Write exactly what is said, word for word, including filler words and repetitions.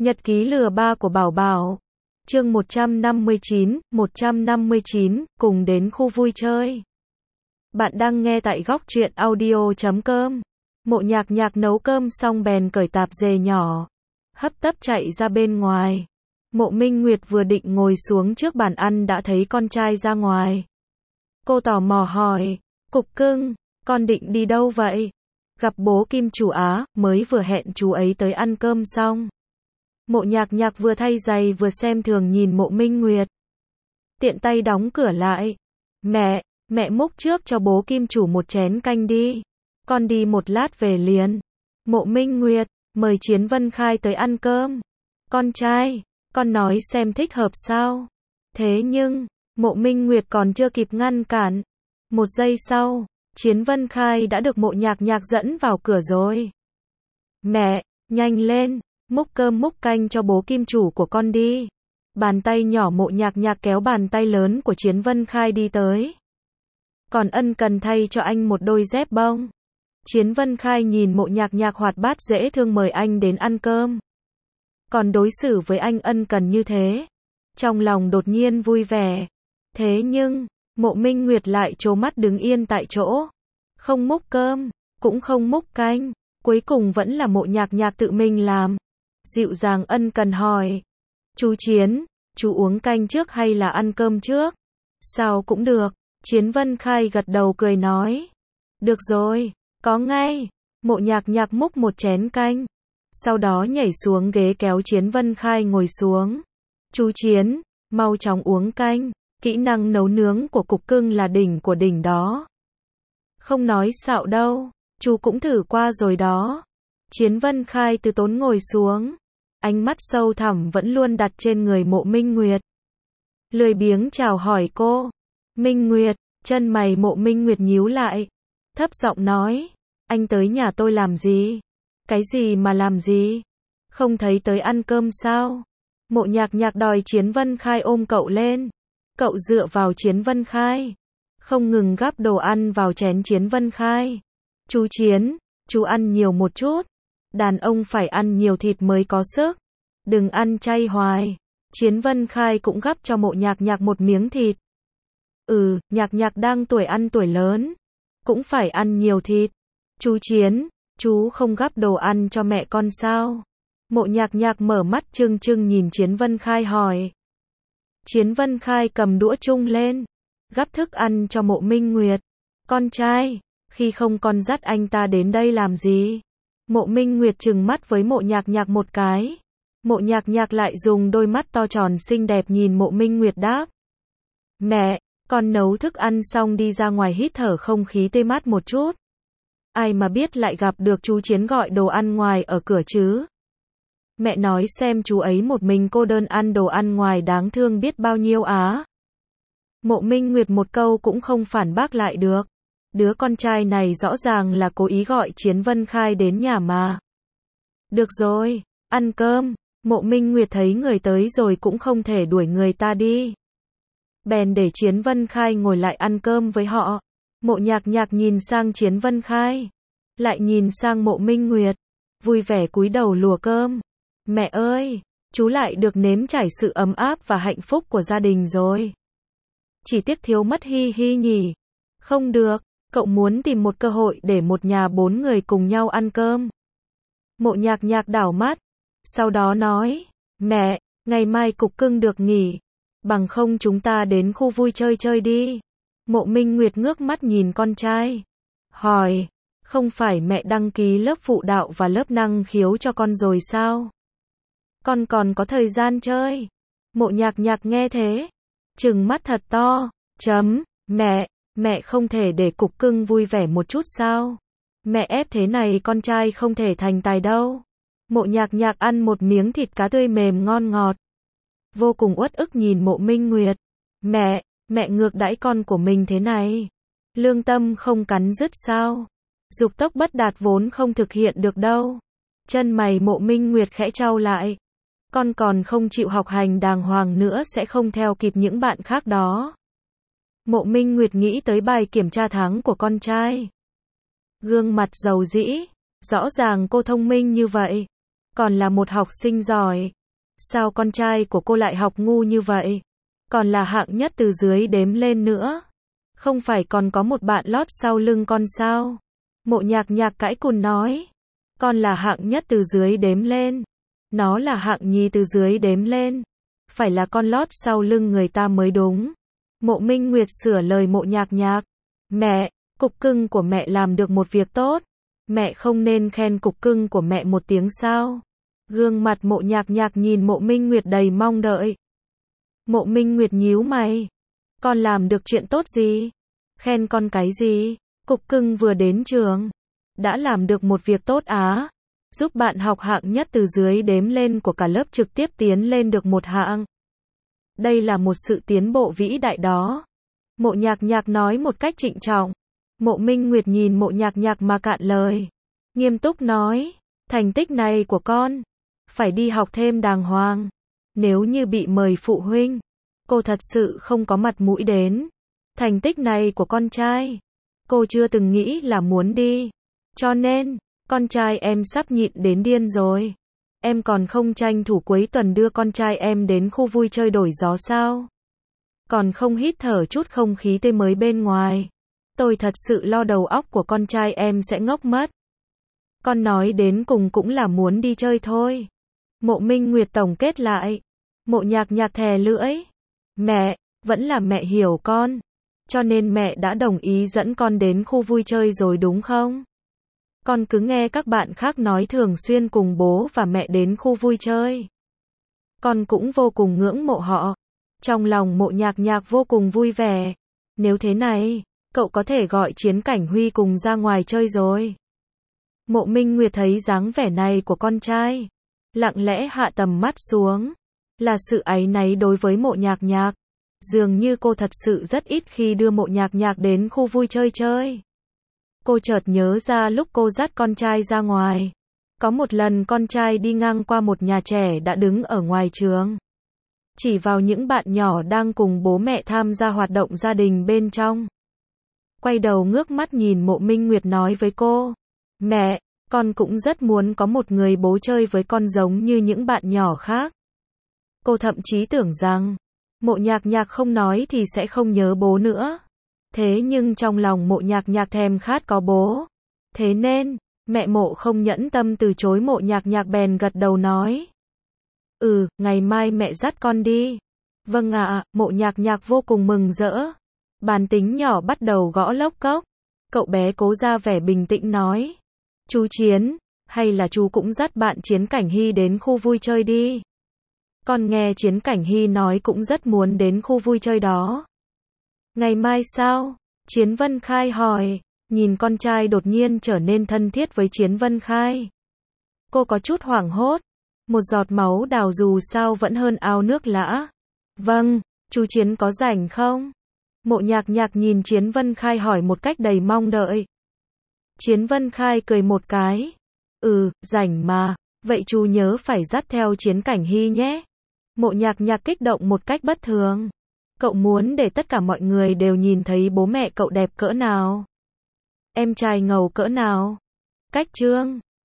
Nhật ký lừa ba của Bảo Bảo. Chương một trăm năm mươi chín, một trăm năm mươi chín, cùng đến khu vui chơi. Bạn đang nghe tại góc truyện audio chấm com. Mộ Nhạc Nhạc nấu cơm xong bèn cởi tạp dề nhỏ, hấp tấp chạy ra bên ngoài. Mộ Minh Nguyệt vừa định ngồi xuống trước bàn ăn đã thấy con trai ra ngoài. Cô tò mò hỏi, Cục Cưng, con định đi đâu vậy? Gặp bố Kim chủ Á, mới vừa hẹn chú ấy tới ăn cơm xong. Mộ Nhạc Nhạc vừa thay giày vừa xem thường nhìn Mộ Minh Nguyệt. Tiện tay đóng cửa lại. Mẹ, mẹ múc trước cho bố Kim chủ một chén canh đi. Con đi một lát về liền. Mộ Minh Nguyệt, mời Chiến Vân Khai tới ăn cơm. Con trai, con nói xem thích hợp sao? Thế nhưng, Mộ Minh Nguyệt còn chưa kịp ngăn cản. Một giây sau, Chiến Vân Khai đã được Mộ Nhạc Nhạc dẫn vào cửa rồi. Mẹ, nhanh lên, múc cơm múc canh cho bố Kim chủ của con đi. Bàn tay nhỏ Mộ Nhạc Nhạc kéo bàn tay lớn của Chiến Vân Khai đi tới. Còn ân cần thay cho anh một đôi dép bông. Chiến Vân Khai nhìn Mộ Nhạc Nhạc hoạt bát dễ thương mời anh đến ăn cơm. Còn đối xử với anh ân cần như thế. Trong lòng đột nhiên vui vẻ. Thế nhưng, Mộ Minh Nguyệt lại trố mắt đứng yên tại chỗ. Không múc cơm, cũng không múc canh. Cuối cùng vẫn là Mộ Nhạc Nhạc tự mình làm. Dịu dàng ân cần hỏi. Chú Chiến, chú uống canh trước hay là ăn cơm trước? Sao cũng được. Chiến Vân Khai gật đầu cười nói. Được rồi, có ngay. Mộ Nhạc Nhạc múc một chén canh. Sau đó nhảy xuống ghế kéo Chiến Vân Khai ngồi xuống. Chú Chiến, mau chóng uống canh. Kỹ năng nấu nướng của Cục Cưng là đỉnh của đỉnh đó. Không nói xạo đâu, chú cũng thử qua rồi đó. Chiến Vân Khai từ tốn ngồi xuống. Ánh mắt sâu thẳm vẫn luôn đặt trên người Mộ Minh Nguyệt. Lười biếng chào hỏi cô. Minh Nguyệt, chân mày Mộ Minh Nguyệt nhíu lại. Thấp giọng nói, anh tới nhà tôi làm gì? Cái gì mà làm gì? Không thấy tới ăn cơm sao? Mộ Nhạc Nhạc đòi Chiến Vân Khai ôm cậu lên. Cậu dựa vào Chiến Vân Khai. Không ngừng gắp đồ ăn vào chén Chiến Vân Khai. Chú Chiến, chú ăn nhiều một chút. Đàn ông phải ăn nhiều thịt mới có sức. Đừng ăn chay hoài. Chiến Vân Khai cũng gắp cho Mộ Nhạc Nhạc một miếng thịt. Ừ, Nhạc Nhạc đang tuổi ăn tuổi lớn. Cũng phải ăn nhiều thịt. Chú Chiến, chú không gắp đồ ăn cho mẹ con sao? Mộ Nhạc Nhạc mở mắt trừng trừng nhìn Chiến Vân Khai hỏi. Chiến Vân Khai cầm đũa chung lên. Gắp thức ăn cho Mộ Minh Nguyệt. Con trai, khi không con dắt anh ta đến đây làm gì? Mộ Minh Nguyệt trừng mắt với Mộ Nhạc Nhạc một cái. Mộ Nhạc Nhạc lại dùng đôi mắt to tròn xinh đẹp nhìn Mộ Minh Nguyệt đáp. Mẹ, con nấu thức ăn xong đi ra ngoài hít thở không khí tê mát một chút. Ai mà biết lại gặp được chú Chiến gọi đồ ăn ngoài ở cửa chứ? Mẹ nói xem chú ấy một mình cô đơn ăn đồ ăn ngoài đáng thương biết bao nhiêu á. Mộ Minh Nguyệt một câu cũng không phản bác lại được. Đứa con trai này rõ ràng là cố ý gọi Chiến Vân Khai đến nhà mà. Được rồi, ăn cơm. Mộ Minh Nguyệt thấy người tới rồi cũng không thể đuổi người ta đi. Bèn để Chiến Vân Khai ngồi lại ăn cơm với họ. Mộ Nhạc Nhạc nhìn sang Chiến Vân Khai. Lại nhìn sang Mộ Minh Nguyệt. Vui vẻ cúi đầu lùa cơm. Mẹ ơi, chú lại được nếm trải sự ấm áp và hạnh phúc của gia đình rồi. Chỉ tiếc thiếu mất Hi Hi nhỉ. Không được, cậu muốn tìm một cơ hội để một nhà bốn người cùng nhau ăn cơm. Mộ Nhạc Nhạc đảo mắt. Sau đó nói, mẹ, ngày mai Cục Cưng được nghỉ. Bằng không chúng ta đến khu vui chơi chơi đi. Mộ Minh Nguyệt ngước mắt nhìn con trai. Hỏi, không phải mẹ đăng ký lớp phụ đạo và lớp năng khiếu cho con rồi sao? Con còn có thời gian chơi. Mộ Nhạc Nhạc nghe thế. Trừng mắt thật to. Chấm, mẹ, mẹ không thể để Cục Cưng vui vẻ một chút sao? Mẹ ép thế này con trai không thể thành tài đâu. Mộ Nhạc Nhạc ăn một miếng thịt cá tươi mềm ngon ngọt. Vô cùng uất ức nhìn Mộ Minh Nguyệt. Mẹ, mẹ ngược đãi con của mình thế này. Lương tâm không cắn rứt sao? Dục tốc bất đạt vốn không thực hiện được đâu. Chân mày Mộ Minh Nguyệt khẽ chau lại. Con còn không chịu học hành đàng hoàng nữa sẽ không theo kịp những bạn khác đó. Mộ Minh Nguyệt nghĩ tới bài kiểm tra tháng của con trai. Gương mặt dầu dĩ. Rõ ràng cô thông minh như vậy. còn là một học sinh giỏi. Sao con trai của cô lại học ngu như vậy? Còn là hạng nhất từ dưới đếm lên nữa. Không phải còn có một bạn lót sau lưng con sao? Mộ Nhạc Nhạc cãi cùn nói. Con là hạng nhất từ dưới đếm lên. Nó là hạng nhì từ dưới đếm lên. Phải là con lót sau lưng người ta mới đúng. Mộ Minh Nguyệt sửa lời Mộ Nhạc Nhạc. Mẹ, cục cưng của mẹ làm được một việc tốt. Mẹ không nên khen cục cưng của mẹ một tiếng sao? Gương mặt Mộ Nhạc Nhạc nhìn Mộ Minh Nguyệt đầy mong đợi. Mộ Minh Nguyệt nhíu mày. Con làm được chuyện tốt gì? Khen con cái gì? Cục cưng vừa đến trường. Đã làm được một việc tốt á. Giúp bạn học hạng nhất từ dưới đếm lên của cả lớp trực tiếp tiến lên được một hạng. Đây là một sự tiến bộ vĩ đại đó. Mộ Nhạc Nhạc nói một cách trịnh trọng. Mộ Minh Nguyệt nhìn Mộ Nhạc Nhạc mà cạn lời. Nghiêm túc nói. Thành tích này của con. Phải đi học thêm đàng hoàng. Nếu như bị mời phụ huynh. Cô thật sự không có mặt mũi đến. Thành tích này của con trai. Cô chưa từng nghĩ là muốn đi. Cho nên, con trai em sắp nhịn đến điên rồi. Em còn không tranh thủ cuối tuần đưa con trai em đến khu vui chơi đổi gió sao? Còn không hít thở chút không khí tươi mới bên ngoài. Tôi thật sự lo đầu óc của con trai em sẽ ngốc mất. Con nói đến cùng cũng là muốn đi chơi thôi. Mộ Minh Nguyệt tổng kết lại. Mộ Nhạc Nhạc thè lưỡi. Mẹ, vẫn là mẹ hiểu con. Cho nên mẹ đã đồng ý dẫn con đến khu vui chơi rồi đúng không? Con cứ nghe các bạn khác nói thường xuyên cùng bố và mẹ đến khu vui chơi. Con cũng vô cùng ngưỡng mộ họ. Trong lòng Mộ Nhạc Nhạc vô cùng vui vẻ. Nếu thế này, cậu có thể gọi Chiến Cảnh Huy cùng ra ngoài chơi rồi. Mộ Minh Nguyệt thấy dáng vẻ này của con trai. Lặng lẽ hạ tầm mắt xuống. Là sự áy náy đối với Mộ Nhạc Nhạc. Dường như cô thật sự rất ít khi đưa Mộ Nhạc Nhạc đến khu vui chơi chơi. Cô chợt nhớ ra lúc cô dắt con trai ra ngoài. Có một lần con trai đi ngang qua một nhà trẻ đã đứng ở ngoài trường. Chỉ vào những bạn nhỏ đang cùng bố mẹ tham gia hoạt động gia đình bên trong. Quay đầu ngước mắt nhìn Mộ Minh Nguyệt nói với cô. Mẹ, con cũng rất muốn có một người bố chơi với con giống như những bạn nhỏ khác. Cô thậm chí tưởng rằng, Mộ Nhạc Nhạc không nói thì sẽ không nhớ bố nữa. Thế nhưng trong lòng Mộ Nhạc Nhạc thèm khát có bố. Thế nên, mẹ Mộ không nhẫn tâm từ chối Mộ Nhạc Nhạc bèn gật đầu nói. Ừ, ngày mai mẹ dắt con đi. Vâng ạ, Mộ Nhạc Nhạc vô cùng mừng rỡ. Bàn tính nhỏ bắt đầu gõ lốc cốc. Cậu bé cố ra vẻ bình tĩnh nói. Chú Chiến, hay là chú cũng dắt bạn Chiến Cảnh Hy đến khu vui chơi đi. Con nghe Chiến Cảnh Hy nói cũng rất muốn đến khu vui chơi đó. Ngày mai sao? Chiến Vân Khai hỏi, nhìn con trai đột nhiên trở nên thân thiết với Chiến Vân Khai. Cô có chút hoảng hốt, một giọt máu đào dù sao vẫn hơn ao nước lã. Vâng, chú Chiến có rảnh không? Mộ Nhạc Nhạc nhìn Chiến Vân Khai hỏi một cách đầy mong đợi. Chiến Vân Khai cười một cái. Ừ, rảnh mà, vậy chú nhớ phải dắt theo Chiến Cảnh Hy nhé. Mộ Nhạc Nhạc kích động một cách bất thường. Cậu muốn để tất cả mọi người đều nhìn thấy bố mẹ cậu đẹp cỡ nào. Em trai ngầu cỡ nào. Cách chương